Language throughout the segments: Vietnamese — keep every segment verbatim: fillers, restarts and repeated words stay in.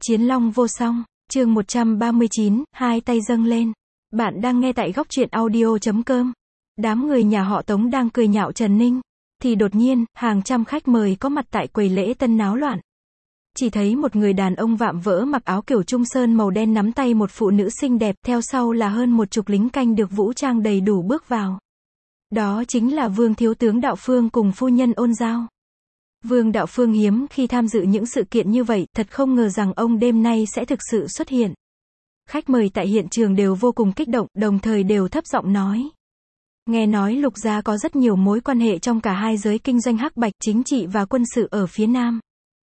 Chiến Long vô song, chương một trăm ba mươi chín, hai tay dâng lên. Bạn đang nghe tại góc truyện audio chấm com. Đám người nhà họ Tống đang cười nhạo Trần Ninh, thì đột nhiên, hàng trăm khách mời có mặt tại quầy lễ tân náo loạn. Chỉ thấy một người đàn ông vạm vỡ mặc áo kiểu Trung Sơn màu đen nắm tay một phụ nữ xinh đẹp, theo sau là hơn một chục lính canh được vũ trang đầy đủ bước vào. Đó chính là Vương Thiếu tướng Đạo Phương cùng phu nhân Ôn Giao. Vương Đạo Phương hiếm khi tham dự những sự kiện như vậy, thật không ngờ rằng ông đêm nay sẽ thực sự xuất hiện. Khách mời tại hiện trường đều vô cùng kích động, đồng thời đều thấp giọng nói. Nghe nói Lục gia có rất nhiều mối quan hệ trong cả hai giới kinh doanh hắc bạch, chính trị và quân sự ở phía Nam.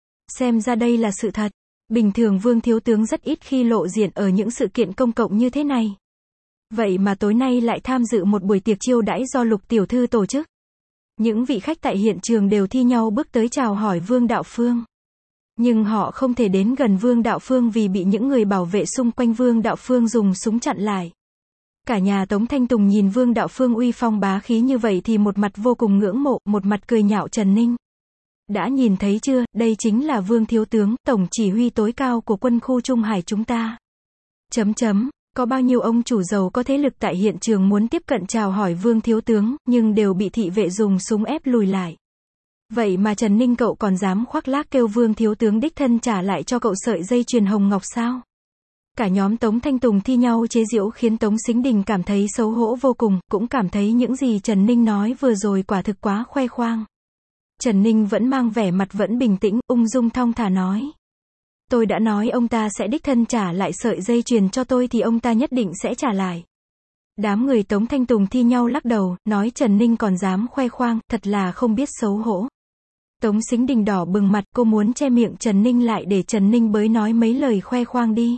Xem ra đây là sự thật. Bình thường Vương Thiếu tướng rất ít khi lộ diện ở những sự kiện công cộng như thế này. Vậy mà tối nay lại tham dự một buổi tiệc chiêu đãi do Lục tiểu thư tổ chức. Những vị khách tại hiện trường đều thi nhau bước tới chào hỏi Vương Đạo Phương. Nhưng họ không thể đến gần Vương Đạo Phương vì bị những người bảo vệ xung quanh Vương Đạo Phương dùng súng chặn lại. Cả nhà Tống Thanh Tùng nhìn Vương Đạo Phương uy phong bá khí như vậy thì một mặt vô cùng ngưỡng mộ, một mặt cười nhạo Trần Ninh. Đã nhìn thấy chưa, đây chính là Vương Thiếu tướng, tổng chỉ huy tối cao của quân khu Trung Hải chúng ta. Chấm chấm. Có bao nhiêu ông chủ giàu có thế lực tại hiện trường muốn tiếp cận chào hỏi Vương Thiếu tướng, nhưng đều bị thị vệ dùng súng ép lùi lại. Vậy mà Trần Ninh cậu còn dám khoác lác kêu Vương Thiếu tướng đích thân trả lại cho cậu sợi dây chuyền hồng ngọc sao? Cả nhóm Tống Thanh Tùng thi nhau chế giễu khiến Tống Sính Đình cảm thấy xấu hổ vô cùng, cũng cảm thấy những gì Trần Ninh nói vừa rồi quả thực quá khoe khoang. Trần Ninh vẫn mang vẻ mặt vẫn bình tĩnh, ung dung thong thả nói. Tôi đã nói ông ta sẽ đích thân trả lại sợi dây chuyền cho tôi thì ông ta nhất định sẽ trả lại. Đám người Tống Thanh Tùng thi nhau lắc đầu, nói Trần Ninh còn dám khoe khoang, thật là không biết xấu hổ. Tống Sính Đình đỏ bừng mặt, cô muốn che miệng Trần Ninh lại để Trần Ninh bới nói mấy lời khoe khoang đi.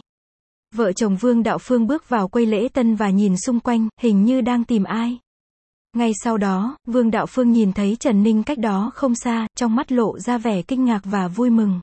Vợ chồng Vương Đạo Phương bước vào quầy lễ tân và nhìn xung quanh, hình như đang tìm ai. Ngay sau đó, Vương Đạo Phương nhìn thấy Trần Ninh cách đó không xa, trong mắt lộ ra vẻ kinh ngạc và vui mừng.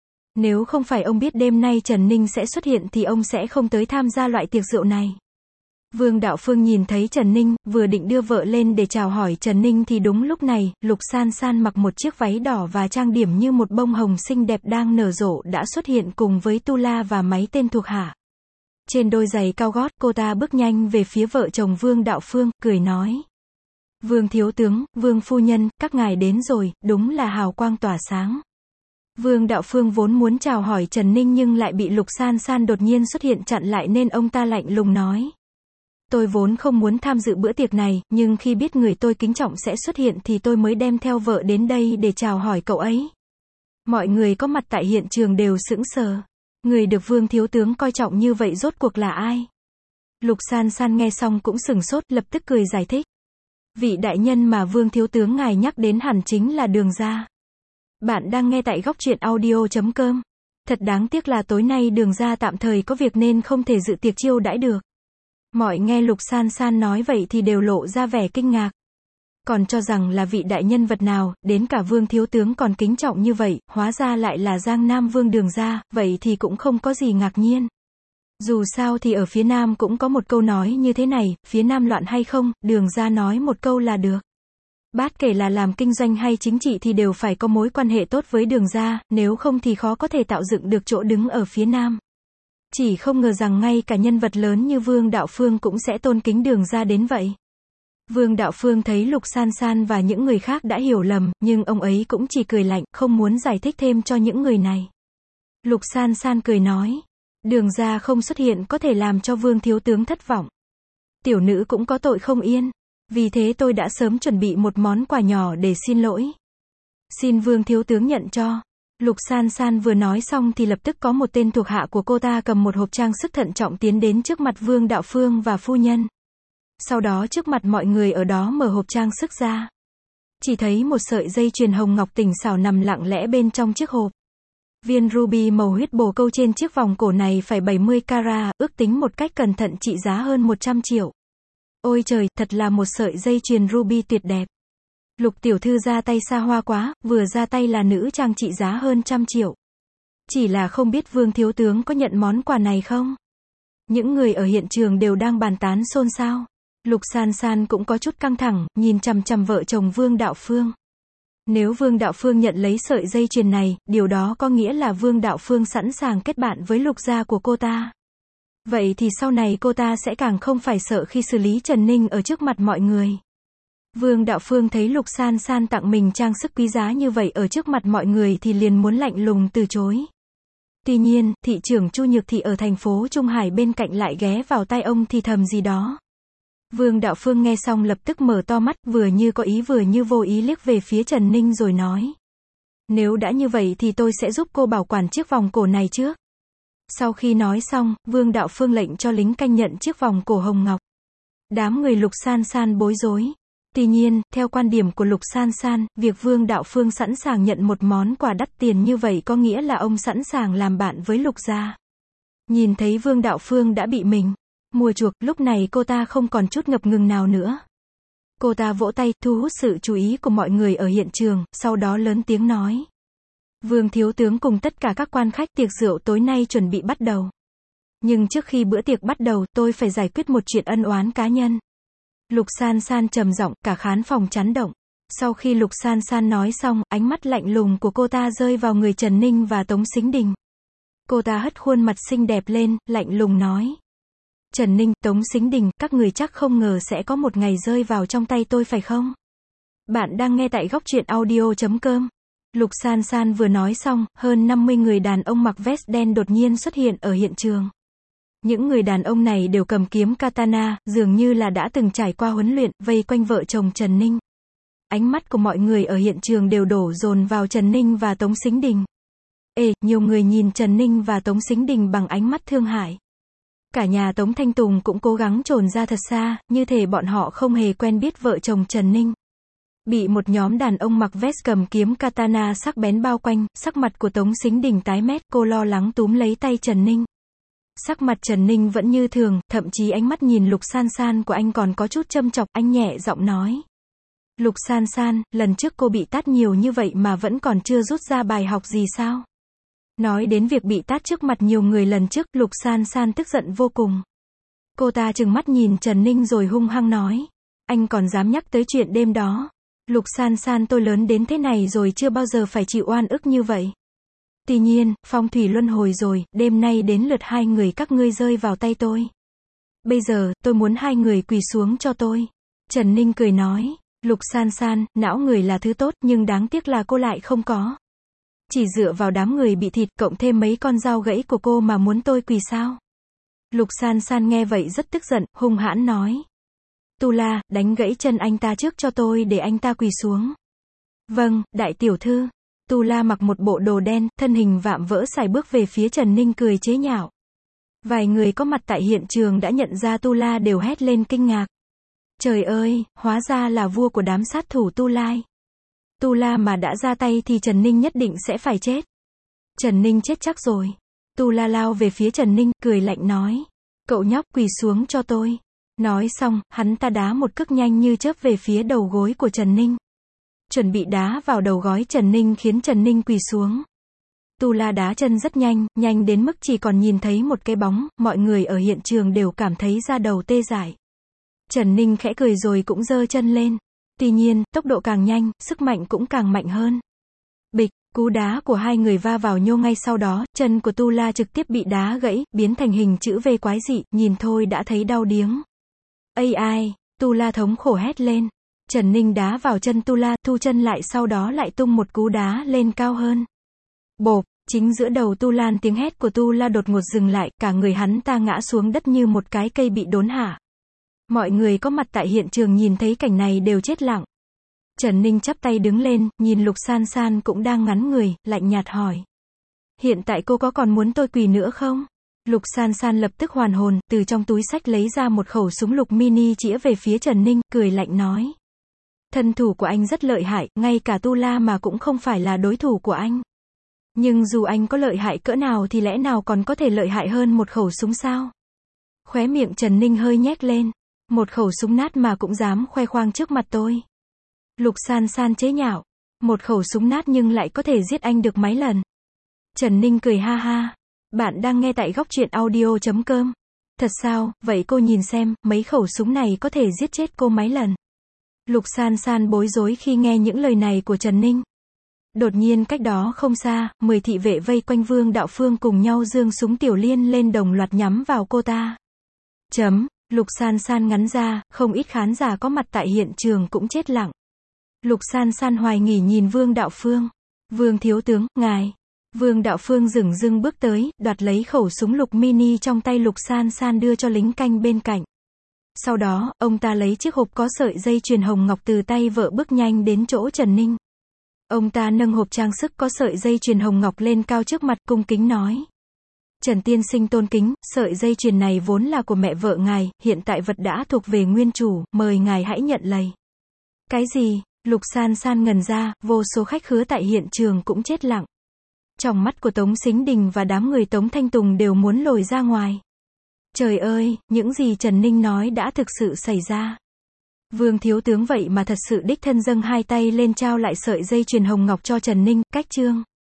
Nếu không phải ông biết đêm nay Trần Ninh sẽ xuất hiện thì ông sẽ không tới tham gia loại tiệc rượu này. Vương Đạo Phương nhìn thấy Trần Ninh, vừa định đưa vợ lên để chào hỏi Trần Ninh thì đúng lúc này, Lục San San mặc một chiếc váy đỏ và trang điểm như một bông hồng xinh đẹp đang nở rộ đã xuất hiện cùng với Tu La và mấy tên thuộc hạ. Trên đôi giày cao gót, cô ta bước nhanh về phía vợ chồng Vương Đạo Phương, cười nói. Vương Thiếu tướng, Vương Phu Nhân, các ngài đến rồi, đúng là hào quang tỏa sáng. Vương Đạo Phương vốn muốn chào hỏi Trần Ninh nhưng lại bị Lục San San đột nhiên xuất hiện chặn lại nên ông ta lạnh lùng nói. Tôi vốn không muốn tham dự bữa tiệc này, nhưng khi biết người tôi kính trọng sẽ xuất hiện thì tôi mới đem theo vợ đến đây để chào hỏi cậu ấy. Mọi người có mặt tại hiện trường đều sững sờ. Người được Vương Thiếu tướng coi trọng như vậy rốt cuộc là ai? Lục San San nghe xong cũng sửng sốt, lập tức cười giải thích. Vị đại nhân mà Vương Thiếu tướng ngài nhắc đến hẳn chính là Đường Gia. Bạn đang nghe tại góc truyện audio chấm com. Thật đáng tiếc là tối nay Đường Gia tạm thời có việc nên không thể dự tiệc chiêu đãi được. Mọi nghe Lục San San nói vậy thì đều lộ ra vẻ kinh ngạc. Còn cho rằng là vị đại nhân vật nào, đến cả Vương Thiếu tướng còn kính trọng như vậy, hóa ra lại là Giang Nam Vương Đường Gia, vậy thì cũng không có gì ngạc nhiên. Dù sao thì ở phía Nam cũng có một câu nói như thế này, phía Nam loạn hay không, Đường Gia nói một câu là được. Bát kể là làm kinh doanh hay chính trị thì đều phải có mối quan hệ tốt với Đường Gia, nếu không thì khó có thể tạo dựng được chỗ đứng ở phía Nam. Chỉ không ngờ rằng ngay cả nhân vật lớn như Vương Đạo Phương cũng sẽ tôn kính Đường Gia đến vậy. Vương Đạo Phương thấy Lục San San và những người khác đã hiểu lầm, nhưng ông ấy cũng chỉ cười lạnh, không muốn giải thích thêm cho những người này. Lục San San cười nói, Đường Gia không xuất hiện có thể làm cho Vương Thiếu tướng thất vọng. Tiểu nữ cũng có tội không yên, vì thế tôi đã sớm chuẩn bị một món quà nhỏ để xin lỗi. Xin Vương Thiếu tướng nhận cho. Lục San San vừa nói xong thì lập tức có một tên thuộc hạ của cô ta cầm một hộp trang sức thận trọng tiến đến trước mặt Vương Đạo Phương và phu nhân. Sau đó trước mặt mọi người ở đó mở hộp trang sức ra. Chỉ thấy một sợi dây chuyền hồng ngọc tinh xảo nằm lặng lẽ bên trong chiếc hộp. Viên ruby màu huyết bồ câu trên chiếc vòng cổ này phải bảy mươi carat, ước tính một cách cẩn thận trị giá hơn một trăm triệu. Ôi trời, thật là một sợi dây chuyền ruby tuyệt đẹp. Lục tiểu thư ra tay xa hoa quá, vừa ra tay là nữ trang trị giá hơn trăm triệu. Chỉ là không biết Vương Thiếu tướng có nhận món quà này không? Những người ở hiện trường đều đang bàn tán xôn xao. Lục San San cũng có chút căng thẳng, nhìn chằm chằm vợ chồng Vương Đạo Phương. Nếu Vương Đạo Phương nhận lấy sợi dây chuyền này, điều đó có nghĩa là Vương Đạo Phương sẵn sàng kết bạn với Lục gia của cô ta. Vậy thì sau này cô ta sẽ càng không phải sợ khi xử lý Trần Ninh ở trước mặt mọi người. Vương Đạo Phương thấy Lục San San tặng mình trang sức quý giá như vậy ở trước mặt mọi người thì liền muốn lạnh lùng từ chối. Tuy nhiên, thị trưởng Chu Nhược Thị ở thành phố Trung Hải bên cạnh lại ghé vào tai ông thì thầm gì đó. Vương Đạo Phương nghe xong lập tức mở to mắt, vừa như có ý vừa như vô ý liếc về phía Trần Ninh rồi nói. Nếu đã như vậy thì tôi sẽ giúp cô bảo quản chiếc vòng cổ này trước. Sau khi nói xong, Vương Đạo Phương lệnh cho lính canh nhận chiếc vòng cổ hồng ngọc. Đám người Lục San San bối rối. Tuy nhiên, theo quan điểm của Lục San San, việc Vương Đạo Phương sẵn sàng nhận một món quà đắt tiền như vậy có nghĩa là ông sẵn sàng làm bạn với Lục gia. Nhìn thấy Vương Đạo Phương đã bị mình mua chuộc, lúc này cô ta không còn chút ngập ngừng nào nữa. Cô ta vỗ tay, thu hút sự chú ý của mọi người ở hiện trường, sau đó lớn tiếng nói. Vương thiếu tướng cùng tất cả các quan khách, tiệc rượu tối nay chuẩn bị bắt đầu. Nhưng trước khi bữa tiệc bắt đầu, tôi phải giải quyết một chuyện ân oán cá nhân. Lục San San trầm giọng, cả khán phòng chấn động. Sau khi Lục San San nói xong, ánh mắt lạnh lùng của cô ta rơi vào người Trần Ninh và Tống Sính Đình. Cô ta hất khuôn mặt xinh đẹp lên, lạnh lùng nói. Trần Ninh, Tống Sính Đình, các người chắc không ngờ sẽ có một ngày rơi vào trong tay tôi phải không? Bạn đang nghe tại góc truyện audio chấm com. Lục San San vừa nói xong, hơn năm mươi người đàn ông mặc vest đen đột nhiên xuất hiện ở hiện trường. Những người đàn ông này đều cầm kiếm katana, dường như là đã từng trải qua huấn luyện, vây quanh vợ chồng Trần Ninh. Ánh mắt của mọi người ở hiện trường đều đổ dồn vào Trần Ninh và Tống Sính Đình. Ê, nhiều người nhìn Trần Ninh và Tống Sính Đình bằng ánh mắt thương hại. Cả nhà Tống Thanh Tùng cũng cố gắng trồn ra thật xa, như thể bọn họ không hề quen biết vợ chồng Trần Ninh. Bị một nhóm đàn ông mặc vest cầm kiếm katana sắc bén bao quanh, sắc mặt của Tống Sính Đình tái mét, cô lo lắng túm lấy tay Trần Ninh. Sắc mặt Trần Ninh vẫn như thường, thậm chí ánh mắt nhìn Lục San San của anh còn có chút châm chọc, anh nhẹ giọng nói. Lục San San, lần trước cô bị tát nhiều như vậy mà vẫn còn chưa rút ra bài học gì sao? Nói đến việc bị tát trước mặt nhiều người lần trước, Lục San San tức giận vô cùng. Cô ta trừng mắt nhìn Trần Ninh rồi hung hăng nói. Anh còn dám nhắc tới chuyện đêm đó. Lục San San, tôi lớn đến thế này rồi chưa bao giờ phải chịu oan ức như vậy. Tuy nhiên, phong thủy luân hồi rồi, đêm nay đến lượt hai người các ngươi rơi vào tay tôi. Bây giờ, tôi muốn hai người quỳ xuống cho tôi. Trần Ninh cười nói. Lục San San, não người là thứ tốt, nhưng đáng tiếc là cô lại không có. Chỉ dựa vào đám người bị thịt, cộng thêm mấy con dao gãy của cô mà muốn tôi quỳ sao? Lục San San nghe vậy rất tức giận, hung hãn nói. Tu La, đánh gãy chân anh ta trước cho tôi để anh ta quỳ xuống. Vâng, đại tiểu thư. Tu La mặc một bộ đồ đen, thân hình vạm vỡ sải bước về phía Trần Ninh cười chế nhạo. Vài người có mặt tại hiện trường đã nhận ra Tu La đều hét lên kinh ngạc. Trời ơi, hóa ra là vua của đám sát thủ Tu Lai. Tu La mà đã ra tay thì Trần Ninh nhất định sẽ phải chết. Trần Ninh chết chắc rồi. Tu La lao về phía Trần Ninh, cười lạnh nói. Cậu nhóc quỳ xuống cho tôi. Nói xong, hắn ta đá một cước nhanh như chớp về phía đầu gối của Trần Ninh. Chuẩn bị đá vào đầu gối Trần Ninh khiến Trần Ninh quỳ xuống. Tu La đá chân rất nhanh, nhanh đến mức chỉ còn nhìn thấy một cái bóng, mọi người ở hiện trường đều cảm thấy da đầu tê dại. Trần Ninh khẽ cười rồi cũng giơ chân lên. Tuy nhiên, tốc độ càng nhanh, sức mạnh cũng càng mạnh hơn. Bịch, cú đá của hai người va vào nhau ngay sau đó, chân của Tu La trực tiếp bị đá gãy, biến thành hình chữ V quái dị, nhìn thôi đã thấy đau điếng. Ây ai, Tu La thống khổ hét lên. Trần Ninh đá vào chân Tu La, thu chân lại sau đó lại tung một cú đá lên cao hơn. Bộp, chính giữa đầu Tu La, tiếng hét của Tu La đột ngột dừng lại, cả người hắn ta ngã xuống đất như một cái cây bị đốn hạ. Mọi người có mặt tại hiện trường nhìn thấy cảnh này đều chết lặng. Trần Ninh chắp tay đứng lên, nhìn Lục San San cũng đang ngắn người, lạnh nhạt hỏi. Hiện tại cô có còn muốn tôi quỳ nữa không? Lục San San lập tức hoàn hồn, từ trong túi xách lấy ra một khẩu súng lục mini chĩa về phía Trần Ninh, cười lạnh nói. Thân thủ của anh rất lợi hại, ngay cả Tu La mà cũng không phải là đối thủ của anh. Nhưng dù anh có lợi hại cỡ nào thì lẽ nào còn có thể lợi hại hơn một khẩu súng sao? Khóe miệng Trần Ninh hơi nhếch lên. Một khẩu súng nát mà cũng dám khoe khoang trước mặt tôi. Lục San San chế nhạo. Một khẩu súng nát nhưng lại có thể giết anh được mấy lần. Trần Ninh cười ha ha. Bạn đang nghe tại góc truyện audio chấm com. Thật sao, vậy cô nhìn xem, mấy khẩu súng này có thể giết chết cô mấy lần. Lục San San bối rối khi nghe những lời này của Trần Ninh. Đột nhiên cách đó không xa, mười thị vệ vây quanh Vương Đạo Phương cùng nhau giương súng tiểu liên lên đồng loạt nhắm vào cô ta. Chấm, Lục San San ngắn ra, không ít khán giả có mặt tại hiện trường cũng chết lặng. Lục San San hoài nghi nhìn Vương Đạo Phương. Vương thiếu tướng, ngài. Vương Đạo Phương dửng dưng bước tới, đoạt lấy khẩu súng lục mini trong tay Lục San San đưa cho lính canh bên cạnh. Sau đó, ông ta lấy chiếc hộp có sợi dây chuyền hồng ngọc từ tay vợ bước nhanh đến chỗ Trần Ninh. Ông ta nâng hộp trang sức có sợi dây chuyền hồng ngọc lên cao trước mặt, cung kính nói. Trần tiên sinh tôn kính, sợi dây chuyền này vốn là của mẹ vợ ngài, hiện tại vật đã thuộc về nguyên chủ, mời ngài hãy nhận lấy. Cái gì? Lục San San ngần ra, vô số khách khứa tại hiện trường cũng chết lặng. Trong mắt của Tống Sính Đình và đám người Tống Thanh Tùng đều muốn lồi ra ngoài. Trời ơi, những gì Trần Ninh nói đã thực sự xảy ra. Vương thiếu tướng vậy mà thật sự đích thân dâng hai tay lên trao lại sợi dây chuyền hồng ngọc cho Trần Ninh, cách chương.